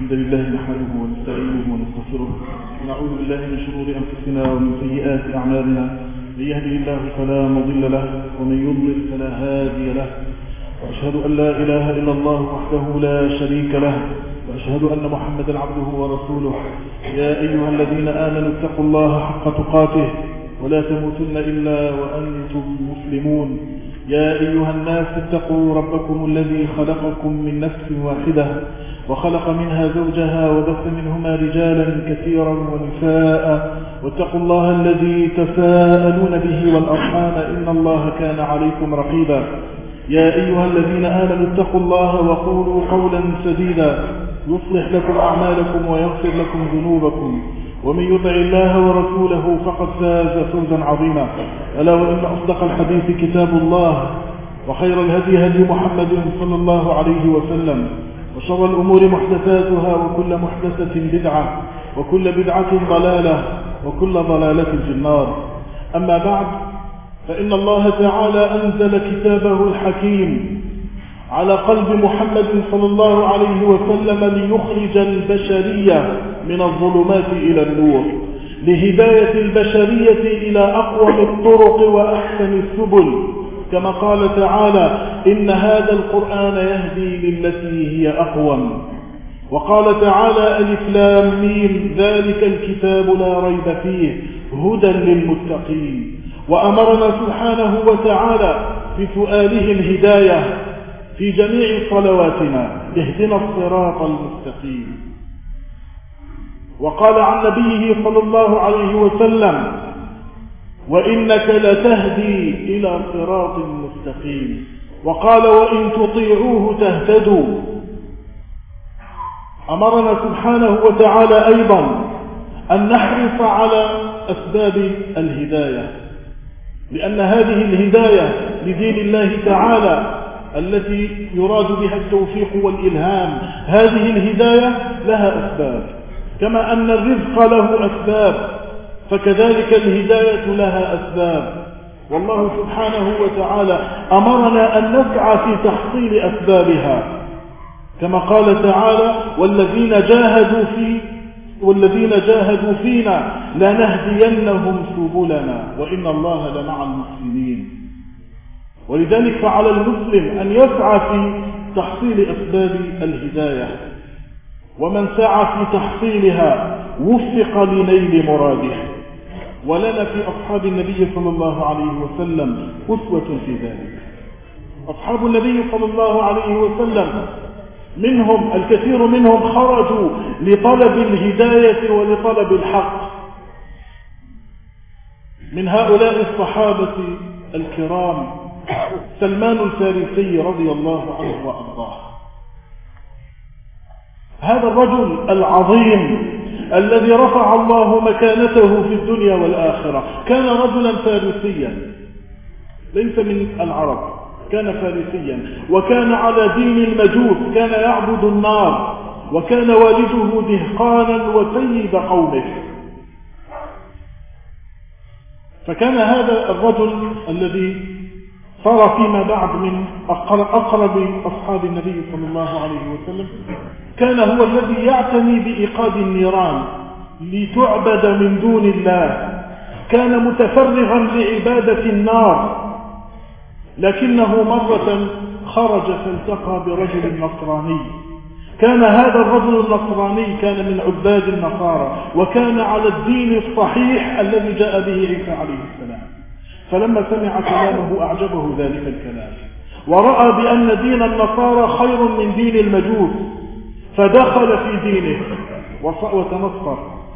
الحمد لله نحمده ونستعينه ونستغفره ونعوذ بالله من شرور أنفسنا ومن سيئات أعمالنا. من يهده الله فلا مضل له ومن يضلل فلا هادي له، وأشهد أن لا إله إلا الله وحده لا شريك له، وأشهد أن محمدا عبده ورسوله. يا أيها الذين آمنوا اتقوا الله حق تقاته ولا تموتن إلا وأنتم مسلمون. يا أيها الناس اتقوا ربكم الذي خلقكم من نفس واحدة وخلق منها زوجها وبث منهما رجالا كثيرا ونساء، واتقوا الله الذي تساءلون به والأرحام إن الله كان عليكم رقيبا. يا أيها الذين آمنوا اتقوا الله وقولوا قولا سديدا يصلح لكم أعمالكم ويغفر لكم ذنوبكم، ومن يطع الله ورسوله فقد فاز فوزا عظيما. ألا وإن أصدق الحديث كتاب الله، وخير الهدي هدي محمد صلى الله عليه وسلم، وشر الأمور محدثاتها، وكل محدثة بدعة، وكل بدعة ضلالة، وكل ضلالة في النار. أما بعد، فإن الله تعالى أنزل كتابه الحكيم على قلب محمد صلى الله عليه وسلم ليخرج البشرية من الظلمات إلى النور، لهداية البشرية إلى أقوم الطرق وأحسن السبل، كما قال تعالى: إن هذا القرآن يهدي للتي هي أقوم. وقال تعالى: ألف لام ميم ذلك الكتاب لا ريب فيه هدى للمتقين. وأمرنا سبحانه وتعالى في سؤاله الهداية في جميع صلواتنا: اهدنا الصراط المستقيم. وقال عن نبيه صلى الله عليه وسلم: وإنك لتهدي إلى صراط مستقيم. وقال: وإن تطيعوه تهتدوا. أمرنا سبحانه وتعالى أيضا أن نحرص على أسباب الهداية، لأن هذه الهداية لدين الله تعالى التي يراد بها التوفيق والإلهام، هذه الهداية لها أسباب، كما أن الرزق له أسباب، فكذلك الهداية لها أسباب. والله سبحانه وتعالى أمرنا أن نسعى في تحصيل أسبابها، كما قال تعالى: والذين جاهدوا فينا لنهدينهم سبلنا وإن الله لمع المحسنين. ولذلك فعلى المسلم أن يسعى في تحصيل أسباب الهداية، ومن سعى في تحصيلها وفق لنيل مراده. ولنا في أصحاب النبي صلى الله عليه وسلم أسوة في ذلك. أصحاب النبي صلى الله عليه وسلم الكثير منهم خرجوا لطلب الهداية ولطلب الحق. من هؤلاء الصحابة الكرام سلمان الفارسي رضي الله عنه وأرضاه. هذا الرجل العظيم الذي رفع الله مكانته في الدنيا والآخرة كان رجلا فارسيا، ليس من العرب، كان فارسيا، وكان على دين المجوس، كان يعبد النار، وكان والده دهقانا وسيد قومه. فكان هذا الرجل الذي صار فيما بعد من أقرب أصحاب النبي صلى الله عليه وسلم، كان هو الذي يعتني بإيقاد النيران لتعبد من دون الله، كان متفرغا لعبادة النار. لكنه مرة خرج فالتقى برجل نصراني. كان هذا الرجل النصراني كان من عباد النصارى، وكان على الدين الصحيح الذي جاء به عيسى عليه السلام. فلما سمع كلامه أعجبه ذلك الكلام، ورأى بأن دين النصارى خير من دين المجوس، فدخل في دينه وتنصر.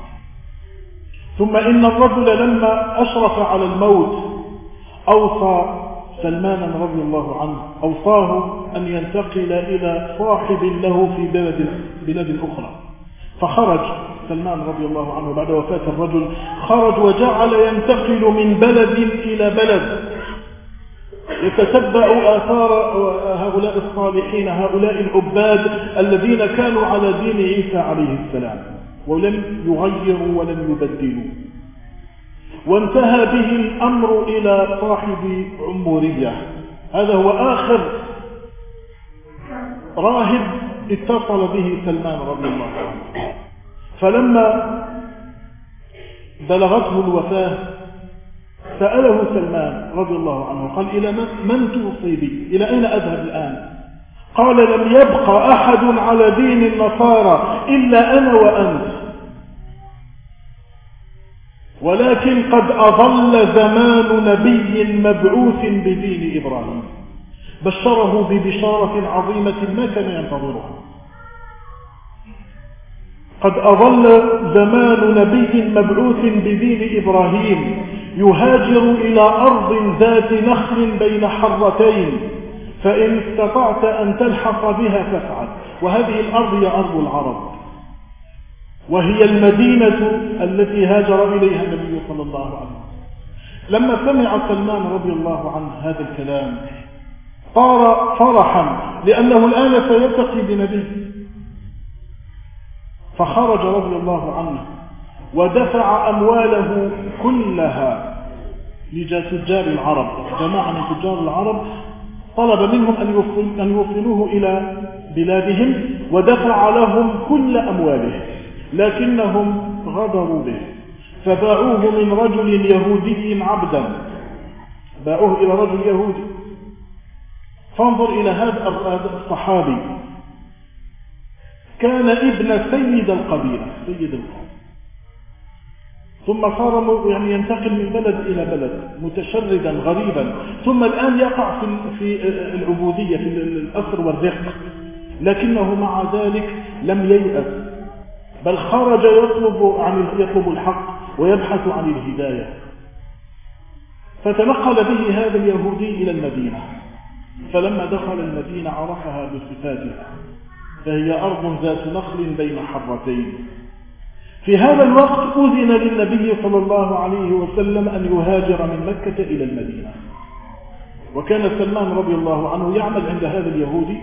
ثم إن الرجل لما أشرف على الموت أوصى سلمان رضي الله عنه، أوصاه أن ينتقل إلى صاحب له في بلاد أخرى. فخرج سلمان رضي الله عنه بعد وفاة الرجل، خرج وجعل ينتقل من بلد إلى بلد، يتتبع آثار هؤلاء الصالحين، هؤلاء العباد الذين كانوا على دين عيسى عليه السلام ولم يغيروا ولم يبدلوا. وانتهى به الأمر إلى صاحب عمورية، هذا هو آخر راهب اتصل به سلمان رضي الله عنه. فلما بلغته الوفاة سأله سلمان رضي الله عنه قال: إلى من توصي بي؟ إلى أين أذهب الآن؟ قال: لم يبق أحد على دين النصارى إلا أنا وأنت، ولكن قد أظل زمان نبي مبعوث بدين إبراهيم. بشره ببشارة عظيمة ما كان ينتظرها. قد أظل زمان نبي مبعوث بدين إبراهيم يهاجر إلى أرض ذات نخل بين حرتين، فإن استطعت أن تلحق بها فافعل. وهذه الأرض هي أرض العرب، وهي المدينة التي هاجر إليها النبي صلى الله عليه وسلم. لما سمع سلمان رضي الله عنه هذا الكلام طار فرحا، لأنه الآن سيلتقي بنبي. فخرج رضي الله عنه ودفع أمواله كلها لتجار العرب. جماعة من تجار العرب طلب منهم أن يوصلوه إلى بلادهم، ودفع لهم كل أمواله، لكنهم غدروا به فباعوه من رجل يهودي عبدا، باعوه إلى رجل يهودي. فانظر إلى هذا الصحابي، كان ابن سيد القبيلة، ثم صار ينتقل من بلد إلى بلد متشردا غريبا، ثم الآن يقع في العبودية، في الأسر والرق، لكنه مع ذلك لم ييأس، بل خرج يطلب الحق ويبحث عن الهداية. فتنقل به هذا اليهودي إلى المدينة، فلما دخل المدينة عرفها بصفاتها، فهي أرض ذات نخل بين حرتين. في هذا الوقت أذن للنبي صلى الله عليه وسلم أن يهاجر من مكة إلى المدينة، وكان سلمان رضي الله عنه يعمل عند هذا اليهودي.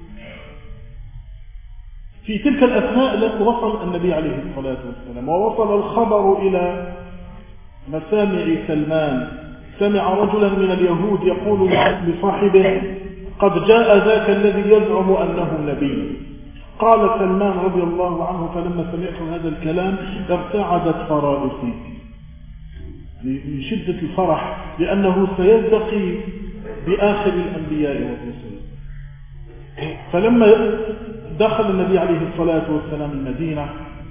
في تلك الأثناء وصل النبي عليه الصلاة والسلام، ووصل الخبر إلى مسامع سلمان. سمع رجلا من اليهود يقول لصاحبه: قد جاء ذاك الذي يزعم أنه نبي. قال سلمان رضي الله عنه: فلما سمعت هذا الكلام ارتعدت فرائصي من شدة الفرح، لأنه سيلتقي بآخر الأنبياء والرسل. فلما دخل النبي عليه الصلاة والسلام المدينة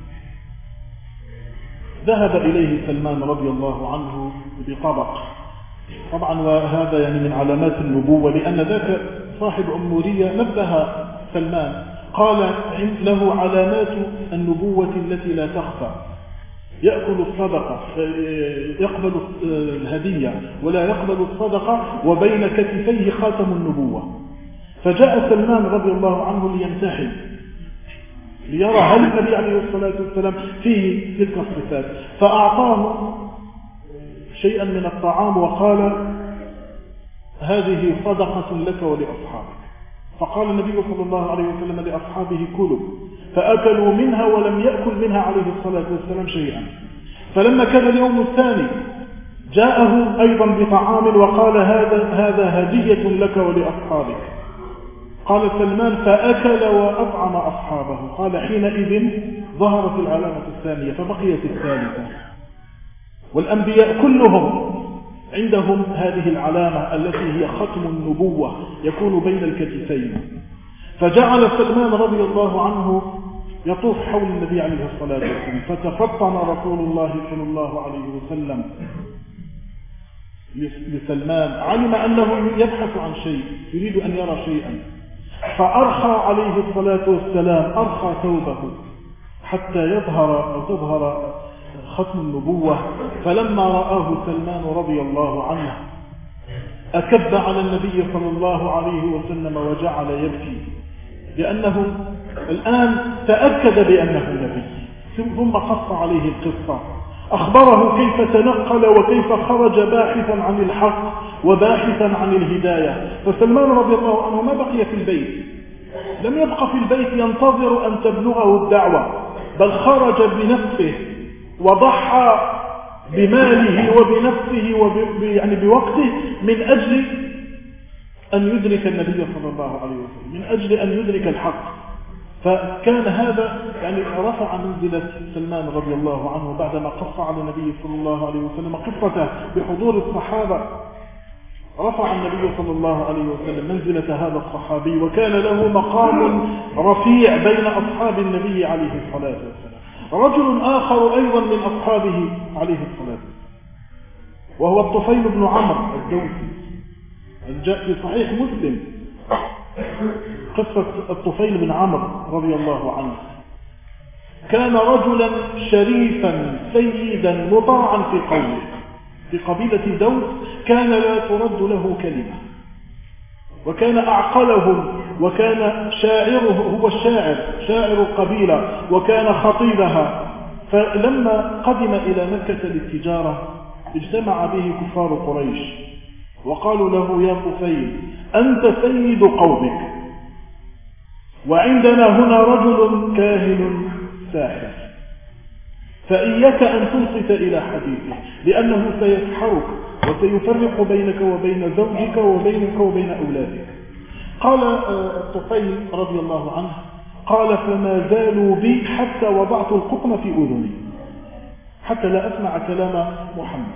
ذهب إليه سلمان رضي الله عنه بطبق. طبعا وهذا من علامات النبوة، لأن ذاك صاحب أمورية نبه سلمان، قال له علامات النبوة التي لا تخفى: يأكل الصدقة، يقبل الهدية ولا يقبل الصدقة، وبين كتفيه خاتم النبوة. فجاء سلمان رضي الله عنه ليمتحن، ليرى هل النبي عليه الصلاة والسلام فيه تلك الصفات. فأعطاه شيئا من الطعام وقال: هذه صدقة لك ولأصحابك. فقال النبي صلى الله عليه وسلم لأصحابه: كلوا. فأكلوا منها ولم يأكل منها عليه الصلاة والسلام شيئا. فلما كان اليوم الثاني جاءه أيضا بطعام وقال: هذا هدية لك ولأصحابك. قال سلمان: فأكل وأطعم أصحابه. قال: حينئذ ظهرت العلامة الثانية فبقيت الثالثة. والأنبياء كلهم عندهم هذه العلامة التي هي ختم النبوة يكون بين الكتفين. فجعل سلمان رضي الله عنه يطوف حول النبي عليه الصلاة والسلام، فتفطن رسول الله صلى الله عليه وسلم لسلمان، علم أنه يبحث عن شيء، يريد أن يرى شيئا، فأرخى عليه الصلاة والسلام، أرخى ثوبه حتى تظهر ختم النبوة. فلما رآه سلمان رضي الله عنه أكب على النبي صلى الله عليه وسلم وجعل يبكي، لأنه الآن تأكد بأنه نبي. ثم قص عليه القصة، أخبره كيف تنقل وكيف خرج باحثا عن الحق وباحثا عن الهداية. فسلمان رضي الله عنه ما بقي في البيت، لم يبقى في البيت ينتظر أن تبلغه الدعوة، بل خرج بنفسه وضحى بماله وبنفسه بوقته من أجل أن يدرك النبي صلى الله عليه وسلم، من أجل أن يدرك الحق. فكان هذا يعني رفع منزلة سلمان رضي الله عنه بعدما قص على النبي صلى الله عليه وسلم قصته بحضور الصحابة. رفع النبي صلى الله عليه وسلم منزلة هذا الصحابي، وكان له مقام رفيع بين أصحاب النبي عليه الصلاة والسلام. رجل آخر أيضا من أصحابه عليه الصلاة والسلام وهو الطفيل بن عمرو الدوسي، جاء في صحيح مسلم قصة الطفيل بن عمرو رضي الله عنه. كان رجلا شريفا سيدا مطاعا في قومه، في قبيلة دوس كان لا ترد له كلمة، وكان أعقلهم، وكان شاعره هو شاعر القبيلة، وكان خطيبها. فلما قدم إلى مكة للتجارة اجتمع به كفار قريش وقالوا له: يا طفيل، أنت سيد قومك، وعندنا هنا رجل كاهن ساحر، فإياك أن تنصت إلى حديثه، لأنه سيسحرك وسيفرق بينك وبين زوجك وبينك وبين أولادك. قال الطفيل رضي الله عنه: قال فما زالوا بي حتى وضعت القطن في أذني حتى لا أسمع كلام محمد،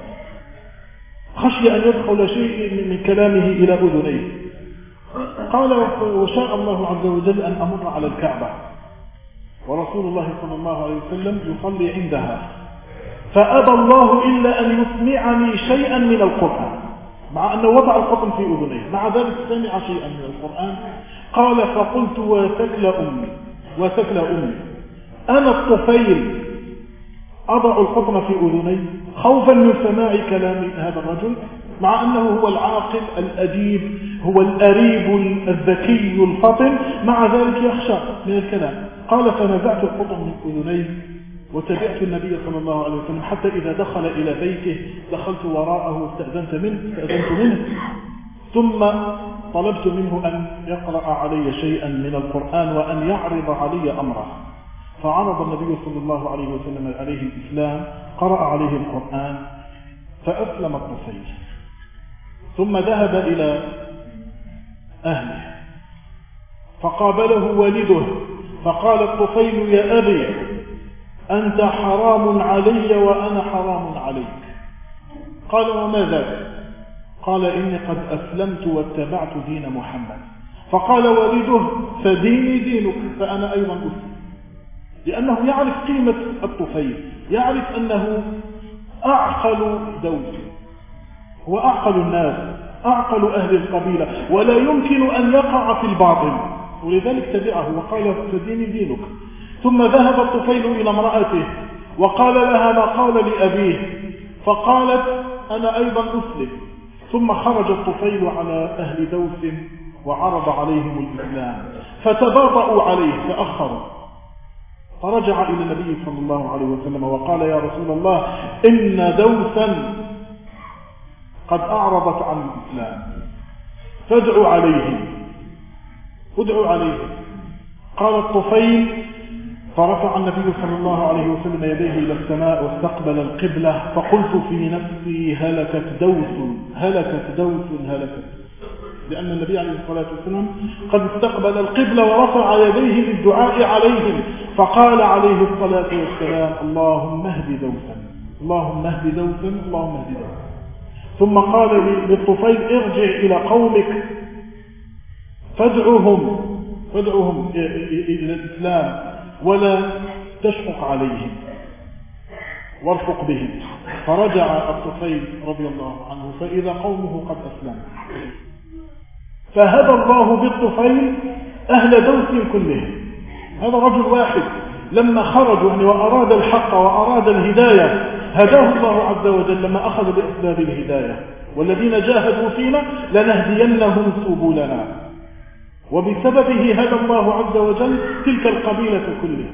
خشي أن يدخل شيء من كلامه إلى أذنيه. قال: وشاء الله عز وجل أن أمر على الكعبة ورسول الله صلى الله عليه وسلم يصلي عندها، فأبى الله إلا أن يسمعني شيئا من القرآن، مع أنه وضع القطن في أذنيه، مع ذلك سمع شيئا من القرآن. قال: فقلت: وثكل أمي أنا الطفيل أضع القطن في أذني خوفا من سماع كلام هذا الرجل، مع أنه هو العاقل الأديب، هو الأريب الذكي الفطن، مع ذلك يخشى من الكلام. قال: فنزعت القطن من أذني وتبعت النبي صلى الله عليه وسلم حتى إذا دخل إلى بيته دخلت وراءه واستأذنت منه، ثم طلبت منه أن يقرأ علي شيئا من القرآن وأن يعرض علي أمره، فعرض النبي صلى الله عليه وسلم عليه الإسلام، قرأ عليه القرآن فأسلم الطفيل، ثم ذهب إلى أهله فقابله والده فقال الطفيل: يا أبي، أنت حرام علي وأنا حرام عليك. قال: وما ذاك؟ قال: إني قد أسلمت واتبعت دين محمد. فقال والده: فديني دينك، فأنا أيضا أسلم، لأنه يعرف قيمة الطفيل، يعرف أنه أعقل دوله، هو أعقل الناس، أعقل أهل القبيلة، ولا يمكن أن يقع في الباطل، ولذلك تبعه وقال: فديني دينك. ثم ذهب الطفيل إلى امرأته وقال لها ما قال لأبيه، فقالت: أنا أيضا أسلم. ثم خرج الطفيل على أهل دوس وعرض عليهم الإسلام، فتباطؤوا عليه فأخروا، فرجع إلى النبي صلى الله عليه وسلم وقال: يا رسول الله، إن دوسا قد أعرضت عن الإسلام، فادعوا عليهم. قال الطفيل: فرفع النبي صلى الله عليه وسلم يديه إلى السماء واستقبل القبلة، فقلت في نفسي: هلكت دوس، لأن النبي عليه الصلاة والسلام قد استقبل القبلة ورفع يديه للدعاء عليهم، فقال عليه الصلاة والسلام: اللهم اهد دوسا، اللهم اهد دوسا، اللهم اهد دوسا. ثم قال للطفيل: ارجع إلى قومك فادعوهم إلى الإسلام ولا تشفق عليهم وارفق بهم. فرجع الطفيل رضي الله عنه فإذا قومه قد أسلموا، فهدى الله بالطفيل أهل دوس كلهم. هذا رجل واحد لما خرجوا وأراد الحق وأراد الهداية هداه الله عز وجل لما أخذ بأسباب الهداية: والذين جاهدوا فينا لنهدينهم سبلنا. وبسببه هدى الله عز وجل تلك القبيلة كلها.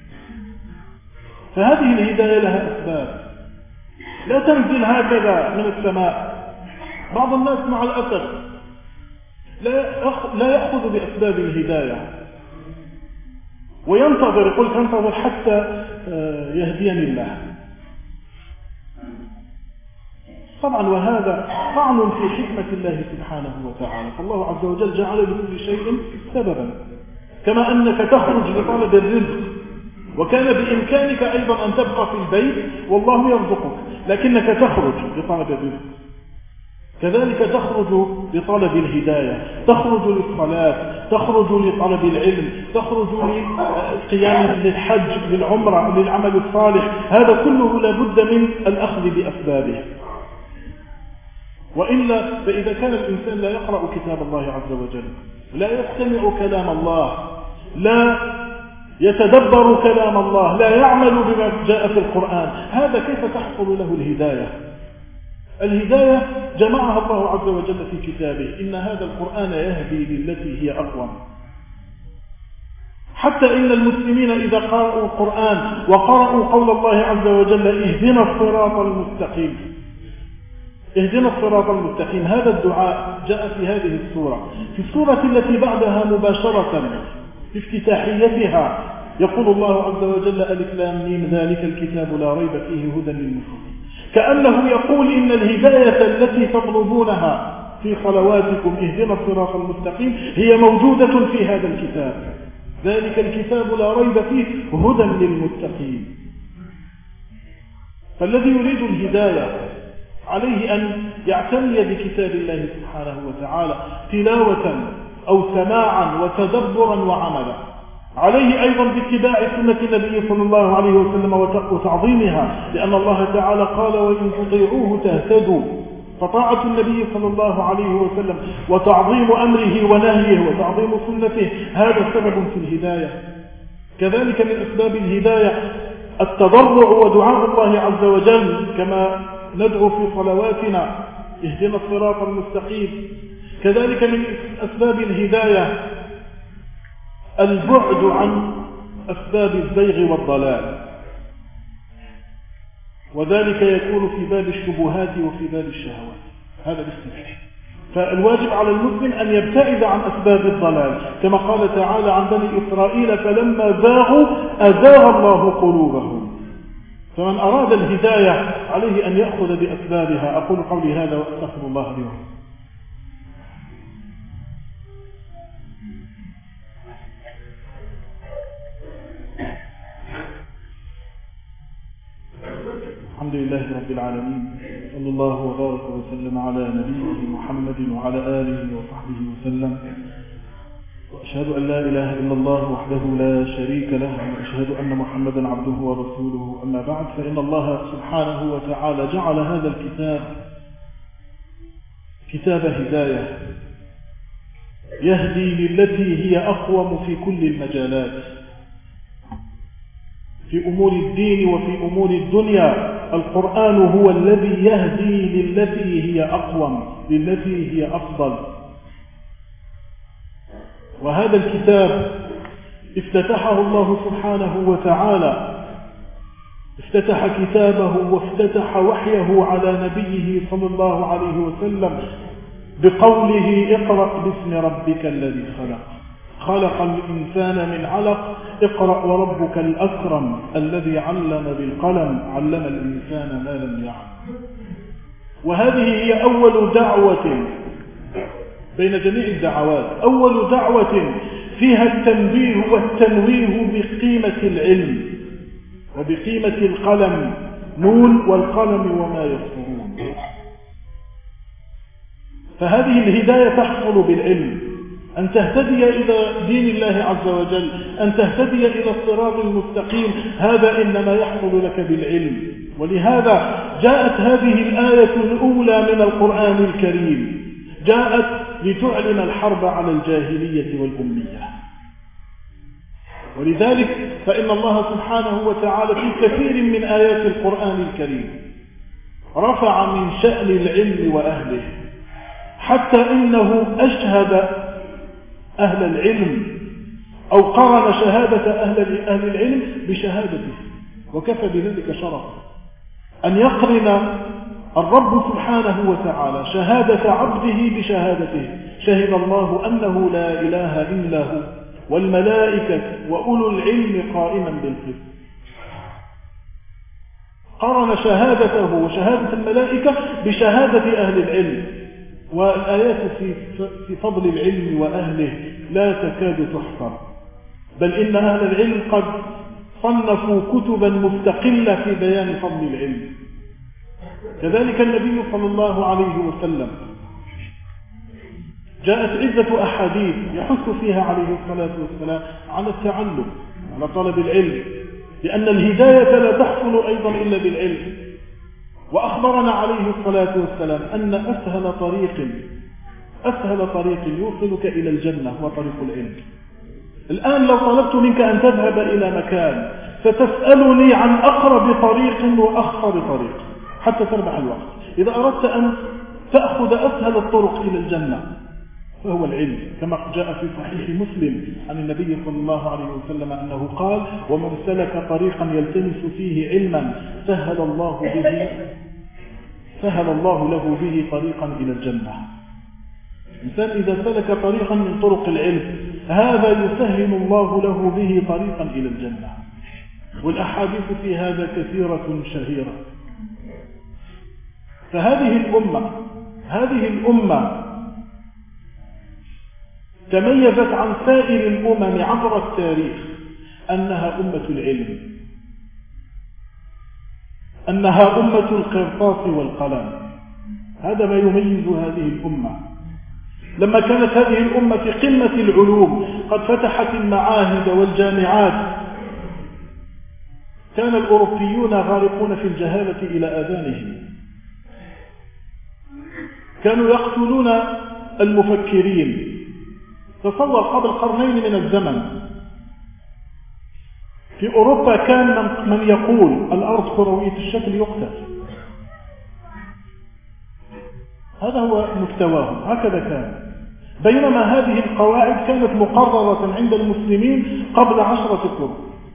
فهذه الهداية لها أسباب، لا تنزل هكذا من السماء. بعض الناس مع الأسف لا يأخذ بأسباب الهداية وينتظر، يقول تنتظر حتى يهديني الله. طبعا وهذا طعن في حكمة الله سبحانه وتعالى، فالله عز وجل جعل لكل شيء سببا، كما أنك تخرج لطلب الرزق، وكان بإمكانك أيضا أن تبقى في البيت والله يرزقك، لكنك تخرج لطلب الرزق. كذلك تخرج لطلب الهداية، تخرج للصلاة، تخرج لطلب العلم، تخرج للقيام للحج، للعمرة، للعمل الصالح. هذا كله لابد من الأخذ بأسبابه، وإلا فإذا كان الإنسان لا يقرأ كتاب الله عز وجل، لا يستمع كلام الله، لا يتدبر كلام الله، لا يعمل بما جاء في القرآن، هذا كيف تحصل له الهداية؟ الهداية جمعها الله عز وجل في كتابه، إن هذا القرآن يهدي للتي هي أقوم. حتى إن المسلمين إذا قرأوا القرآن وقرأوا قول الله عز وجل اهدنا الصراط المستقيم، اهدنا الصراط المستقيم، هذا الدعاء جاء في هذه السورة. في السورة التي بعدها مباشرة في افتتاحيتها يقول الله عز وجل ألف لام ميم ذلك الكتاب لا ريب فيه هدى للمتقين، كأنه يقول إن الهداية التي تطلبونها في صلواتكم اهدنا الصراط المستقيم هي موجودة في هذا الكتاب، ذلك الكتاب لا ريب فيه هدى للمتقين. فالذي يريد الهداية عليه أن يعتني بكتاب الله سبحانه وتعالى تلاوة أو سماعا وتدبرا وعملا، عليه أيضا باتباع سنة النبي صلى الله عليه وسلم وتعظيمها، لأن الله تعالى قال وإن تطيعوه تهتدوا، فطاعة النبي صلى الله عليه وسلم وتعظيم أمره ونهيه وتعظيم سنته هذا سبب في الهداية. كذلك من أسباب الهداية التضرع ودعاء الله عز وجل، كما ندعو في صلواتنا اهدنا الصراط المستقيم. كذلك من أسباب الهداية البعد عن أسباب الزيغ والضلال، وذلك يكون في باب الشبهات وفي باب الشهوات، هذا باستثناء. فالواجب على المسلم أن يبتعد عن أسباب الضلال، كما قال تعالى عن بني إسرائيل فلما زاغوا أزاغ الله قلوبهم. فمن أراد الهداية عليه أن يأخذ بأسبابها. أقول قولي هذا وأستغفر الله لي ولكم. الحمد لله رب العالمين، صلى الله وبارك وسلم على نبيه محمد وعلى آله وصحبه وسلم، وأشهد أن لا إله إلا الله وحده لا شريك له، وأشهد أن محمدا عبده ورسوله. أما بعد، فإن الله سبحانه وتعالى جعل هذا الكتاب كتاب هداية يهدي للتي هي أقوم في كل المجالات، في أمور الدين وفي أمور الدنيا. القرآن هو الذي يهدي للتي هي أقوم، للتي هي أفضل. وهذا الكتاب افتتحه الله سبحانه وتعالى، افتتح كتابه وافتتح وحيه على نبيه صلى الله عليه وسلم بقوله اقرأ باسم ربك الذي خلق، خلق الإنسان من علق، اقرأ وربك الأكرم الذي علم بالقلم، علم الإنسان ما لم يعلم. وهذه هي أول دعوة بين جميع الدعوات، أول دعوة فيها التنبيه والتنويه بقيمة العلم وبقيمة القلم، نون والقلم وما يسطرون. فهذه الهداية تحصل بالعلم، أن تهتدي إلى دين الله عز وجل، أن تهتدي إلى الصراط المستقيم، هذا إنما يحصل لك بالعلم. ولهذا جاءت هذه الآية الأولى من القرآن الكريم، جاءت لتعلن الحرب على الجاهلية والأمية. ولذلك فإن الله سبحانه وتعالى في كثير من آيات القرآن الكريم رفع من شأن العلم وأهله، حتى إنه أشهد أهل العلم أو قرن شهادة أهل العلم بشهادته، وكفى بذلك شرفا أن يقرن الرب سبحانه وتعالى شهادة عبده بشهادته. شهد الله أنه لا إله إلا هو والملائكة وأولو العلم قائما بالقسط. قرن شهادته وشهادة الملائكة بشهادة أهل العلم. والآيات في فضل العلم وأهله لا تكاد تحصر، بل إن أهل العلم قد صنفوا كتبا مستقلة في بيان فضل العلم. كذلك النبي صلى الله عليه وسلم جاءت عدة أحاديث يحث فيها عليه الصلاة والسلام على التعلم، على طلب العلم، لأن الهداية لا تحصل أيضا إلا بالعلم. وأخبرنا عليه الصلاة والسلام أن أسهل طريق يوصلك إلى الجنة هو طريق العلم. الآن لو طلبت منك أن تذهب إلى مكان فتسألني عن أقرب طريق وأخطر طريق حتى تربح الوقت. إذا أردت أن تأخذ أسهل الطرق إلى الجنة فهو العلم، كما جاء في صحيح مسلم عن النبي صلى الله عليه وسلم أنه قال: ومن سلك طريقا يلتمس فيه علما سهل الله له به طريقا إلى الجنة. الإنسان إذا سلك طريقا من طرق العلم هذا يسهل الله له به طريقا إلى الجنة. والأحاديث في هذا كثيرة شهيرة. فهذه الأمة تميزت عن سائر الأمم عبر التاريخ أنها أمة العلم، أنها أمة القرطاس والقلم. هذا ما يميز هذه الأمة. لما كانت هذه الأمة في قمة العلوم قد فتحت المعاهد والجامعات كان الأوروبيون غارقون في الجهالة إلى آذانهم، كانوا يقتلون المفكرين. تصور قبل قرنين من الزمن في أوروبا كان من يقول الأرض كروية الشكل يقتل. هذا هو مستواه، هكذا كان. بينما هذه القواعد كانت مقررة عند المسلمين قبل 10 قرون.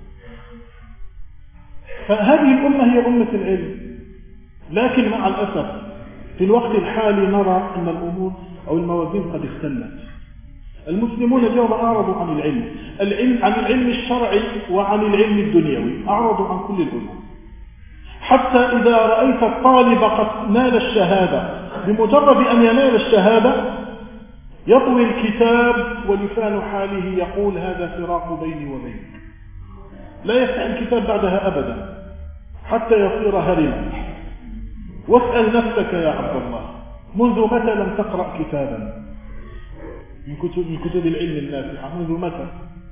فهذه الأمة هي أمة العلم. لكن مع الأسف في الوقت الحالي نرى أن الأمور أو الموازين قد اختلت. المسلمون اليوم أعرضوا عن العلم الشرعي وعن العلم الدنيوي، أعرضوا عن كل العلوم. حتى إذا رأيت الطالب قد نال الشهادة، بمجرد أن ينال الشهادة يطوي الكتاب ولسان حاله يقول هذا فراق بيني وبينك، لا يفتح الكتاب بعدها أبدا حتى يصير هرما. واسأل نفسك يا عبد الله، منذ متى لم تقرأ كتابا من كتب العلم النافعة؟ منذ متى؟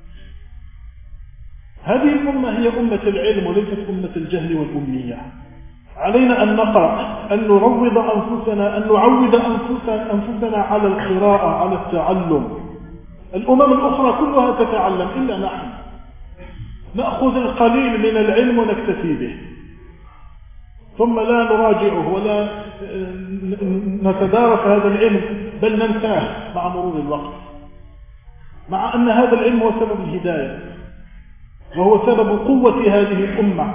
هذه الأمة هي أمة العلم وليست أمة الجهل والأمنية. علينا أن نقرأ، أن نعود أنفسنا على القراءة، على التعلم. الأمم الأخرى كلها تتعلم إلا نحن نأخذ القليل من العلم ونكتفي به، ثم لا نراجعه ولا نتدارك هذا العلم، بل ننساه مع مرور الوقت، مع أن هذا العلم هو سبب الهداية وهو سبب قوة هذه الأمة.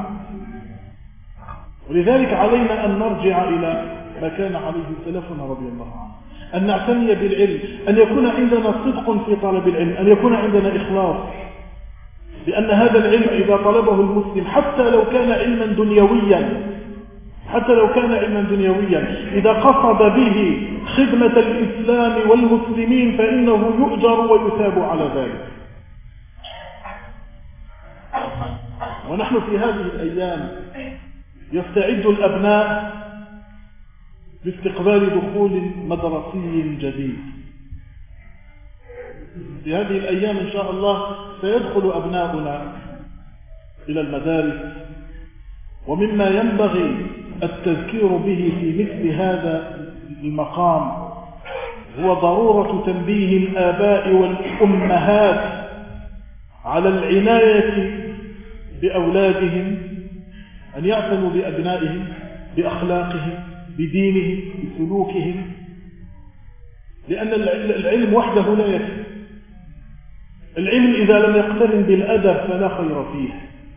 ولذلك علينا أن نرجع إلى ما كان عليه سلفنا رضي الله عنه، أن نعتني بالعلم، أن يكون عندنا صدق في طلب العلم، أن يكون عندنا إخلاص، لأن هذا العلم إذا طلبه المسلم حتى لو كان علما دنيويا إذا قصد به خدمة الإسلام والمسلمين فإنه يؤجر ويثاب على ذلك. ونحن في هذه الأيام يستعد الأبناء لاستقبال دخول مدرسي جديد. في هذه الأيام إن شاء الله سيدخل أبناؤنا إلى المدارس، ومما ينبغي التذكير به في مثل هذا المقام هو ضرورة تنبيه الآباء والأمهات على العناية بأولادهم، أن يعتنوا بأبنائهم، بأخلاقهم، بدينهم، بسلوكهم، لأن العلم وحده لا يكفي. العلم إذا لم يقترن بالأدب فلا خير فيه.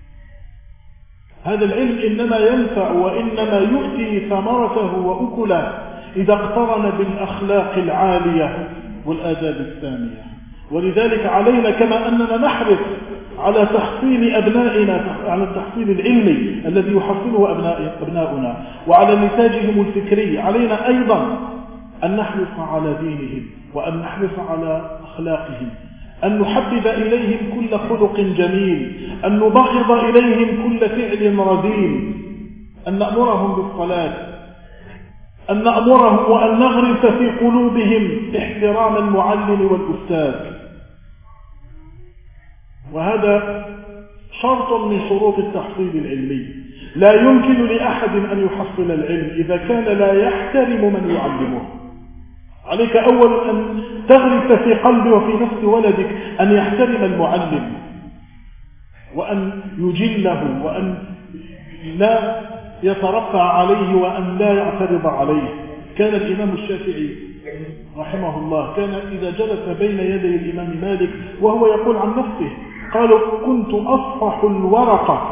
هذا العلم إنما ينفع وإنما يؤتي ثمرته وأكله إذا اقترن بالأخلاق العالية والآداب السامية. ولذلك علينا كما أننا نحرص على تحصيل أبنائنا، على التحصيل العلمي الذي يحصله أبناؤنا وعلى نتاجهم الفكري، علينا أيضا أن نحرص على دينهم وأن نحرص على أخلاقهم، أن نحبب إليهم كل خلق جميل، أن نبغض إليهم كل فعل رذيل، أن نأمرهم بالصلاة، أن نأمرهم وأن نغرس في قلوبهم احترام المعلم والأستاذ. وهذا شرط من شروط التحصيل العلمي. لا يمكن لأحد أن يحصل العلم إذا كان لا يحترم من يعلمه. عليك أولا أن تغرس في قلب وفي نفس ولدك أن يحترم المعلم وأن يجله وأن لا يترفع عليه وأن لا يعترض عليه. كان الإمام الشافعي رحمه الله كان إذا جلس بين يدي الإمام مالك وهو يقول عن نفسه، قالوا كنت أصفح الورقة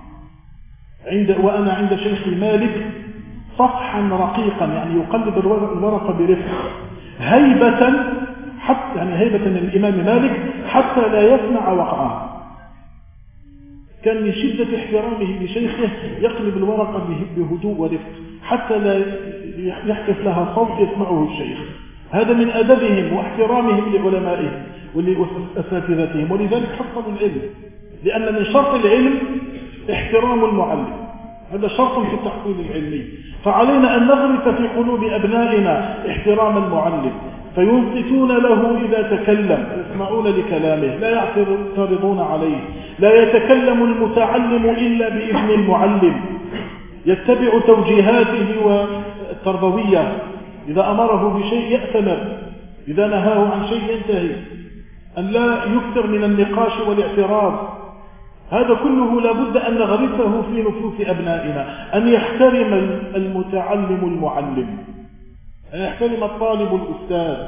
وأنا عند شيخ مالك صفحا رقيقا، يعني يقلب الورقة برفق، هيبة حتى يعني هيبة من الإمام مالك حتى لا يسمع وقعها. كان من شدة احترامه لشيخه يقلب الورقة بهدوء ورفق حتى لا يحدث لها صوت يسمعه الشيخ. هذا من أدبهم واحترامهم لعلمائهم ولأساتذتهم، ولذلك حصلوا العلم، لأن من شرط العلم احترام المعلم، هذا شرط في التحصيل العلمي. فعلينا أن نغرس في قلوب أبنائنا احترام المعلم، فينصتون له إذا تكلم، يسمعون لكلامه، لا يعترضون عليه، لا يتكلم المتعلم إلا بإذن المعلم، يتبع توجيهاته والتربوية، إذا أمره بشيء يأتمر، إذا نهاه عن شيء ينتهي، أن لا يكثر من النقاش والاعتراض. هذا كله لابد أن نغرسه في نفوس أبنائنا، أن يحترم المتعلم المعلم، أن يحترم الطالب الأستاذ.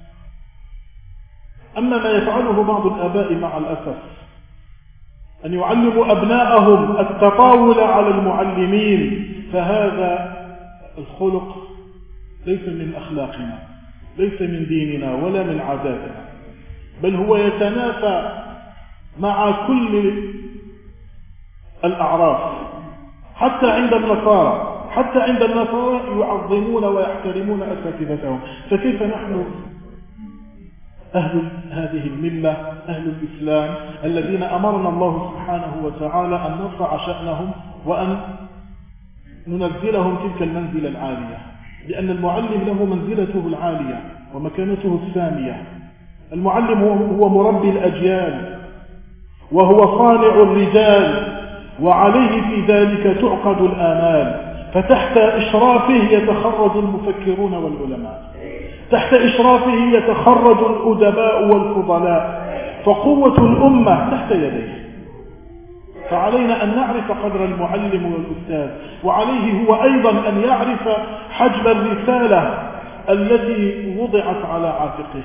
أما ما يفعله بعض الآباء مع الأسف أن يعلموا أبنائهم التطاول على المعلمين، فهذا الخلق ليس من أخلاقنا، ليس من ديننا ولا من عاداتنا، بل هو يتنافى مع كل الأعراف. حتى عند النصارى يعظمون ويحترمون أساتذتهم، فكيف نحن أهل هذه الملة، أهل الإسلام الذين أمرنا الله سبحانه وتعالى أن نرفع شأنهم وأن ننزلهم تلك المنزلة العالية، لأن المعلم له منزلته العالية ومكانته السامية. المعلم هو مربي الأجيال وهو صانع الرجال، وعليه في ذلك تعقد الآمال، فتحت إشرافه يتخرج المفكرون والعلماء، تحت إشرافه يتخرج الأدباء والفضلاء، فقوة الأمة تحت يديه. فعلينا أن نعرف قدر المعلم والأستاذ، وعليه هو أيضا أن يعرف حجم الرسالة التي وضعت على عاتقه.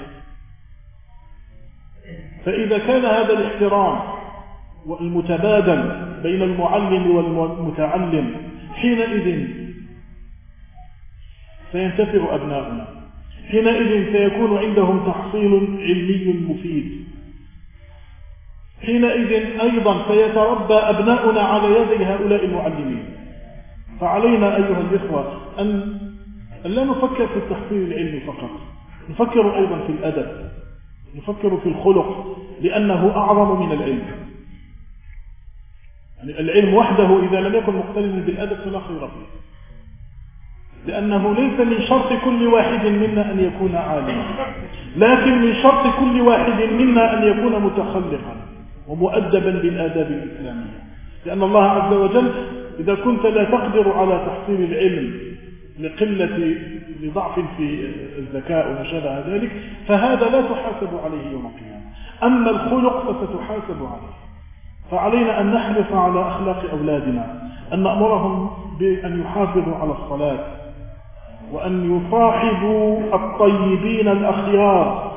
فإذا كان هذا الاحترام والمتبادل بين المعلم والمتعلم، حينئذ سينتفع أبناؤنا، حينئذ سيكون عندهم تحصيل علمي مفيد، حينئذ أيضا سيتربى أبناؤنا على يد هؤلاء المعلمين. فعلينا أيها الإخوة أن لا نفكر في التحصيل العلمي فقط، نفكر أيضا في الأدب، نفكر في الخلق، لأنه أعظم من العلم. يعني العلم وحده إذا لم يكن مقترنا بالأدب فلا خير فيه، لأنه ليس من شرط كل واحد منا أن يكون عالما، لكن من شرط كل واحد منا أن يكون متخلقا ومؤدبا بالآداب الإسلامية. لأن الله عز وجل إذا كنت لا تقدر على تحصيل العلم لضعف في الذكاء وما شابه ذلك، فهذا لا تحاسب عليه يوم القيامة. أما الخلق فستحاسب عليه. فعلينا أن نحرص على أخلاق أولادنا، أن نأمرهم بأن يحافظوا على الصلاة، وأن يصاحبوا الطيبين الأخيار.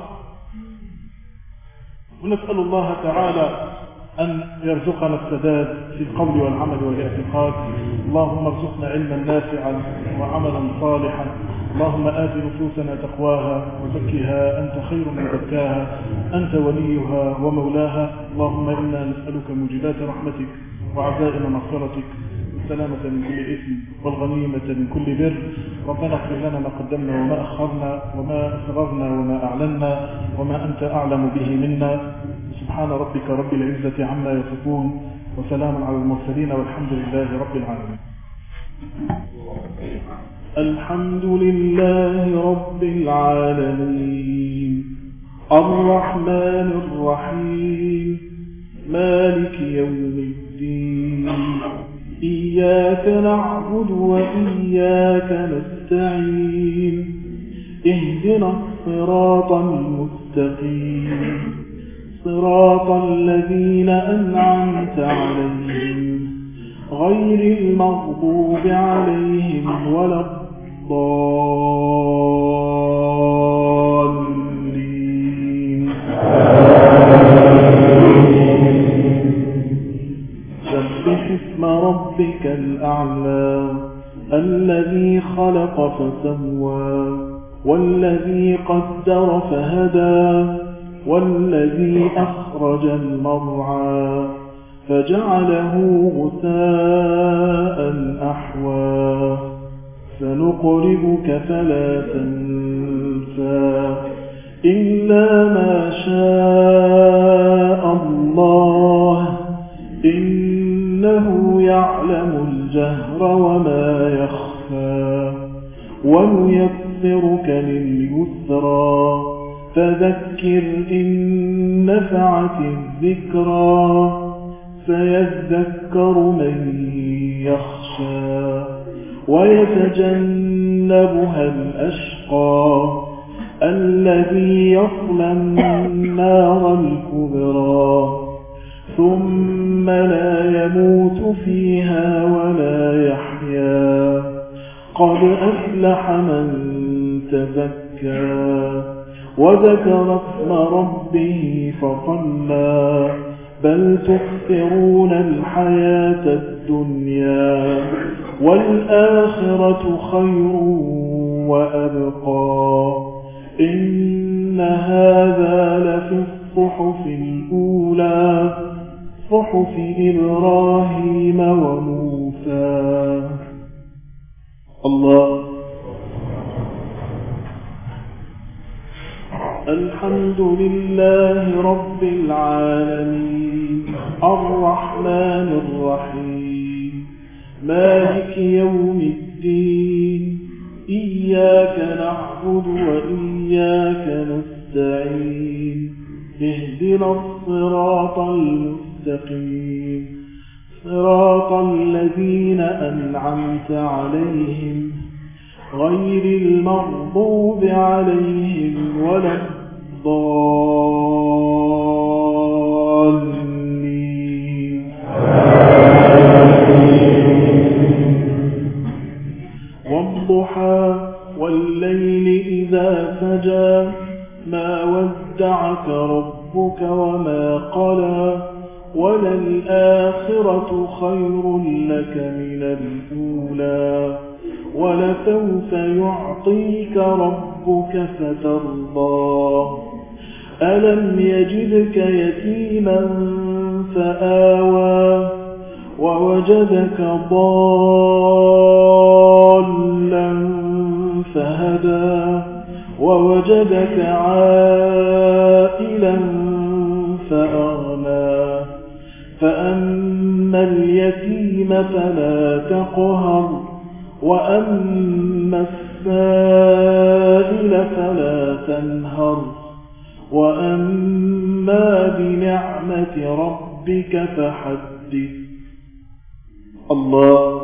ونسأل الله تعالى أن يرزقنا السداد في القول والعمل والاعتقاد. اللهم ارزقنا علما نافعا وعملا صالحا. اللهم آت نفوسنا تقواها وزكها أنت خير من زكاها، أنت وليها ومولاها. اللهم إنا نسألك موجبات رحمتك وعزائم مغفرتك والسلامة من كل إثم والغنيمة من كل بر. ربنا اغفر لنا ما قدمنا وما أخرنا وما أسررنا وما أعلنا وما أنت أعلم به منا. سبحان ربك رب العزة عما يصفون وسلام على المرسلين والحمد لله رب العالمين. الحمد لله رب العالمين الرحمن الرحيم مالك يوم الدين إياك نعبد وإياك نستعين اهدنا الصراط المستقيم صراط الذين أنعمت عليهم غير المغضوب عليهم ولا الضالين. سبح اسم ربك الأعلى الذي خلق فسوى والذي قدر فهدى والذي أخرج المرعى فجعله غثاء أحوى سنقرئك فلا تنسى إلا ما شاء الله إنه يعلم الجهر وما يخفى ونيسرك لليسرى فذكر إن نفعت الذكرى سيذكر من يخشى ويتجنبها الأشقى الذي يصلى النار الكبرى ثم لا يموت فيها ولا يحيا قد أفلح من تزكى وذكر اسم ربه فصلى بل تؤثرون الحياة الدنيا والآخرة خير وأبقى إن هذا لفي الصحف الأولى صحف إبراهيم وموسى. الله. الحمد لله رب العالمين الرحمن الرحيم مالك يوم الدين إياك نعبد وإياك نستعين اهدنا الصراط المستقيم صراط الذين أنعمت عليهم غير المغضوب عليهم ولا الضالين. والضحى والليل إذا سجى ما ودعك ربك وما قلى وللآخرة خير لك من الأولى ولسوف يعطيك ربك فترضى ألم يجدك يتيما فآوى ووجدك ضالا فهدى ووجدك عائلا فأغنى فأما اليتيم فلا تقهر وأما السائل فلا تنهر وأما بنعمة ربك فحدث. الله.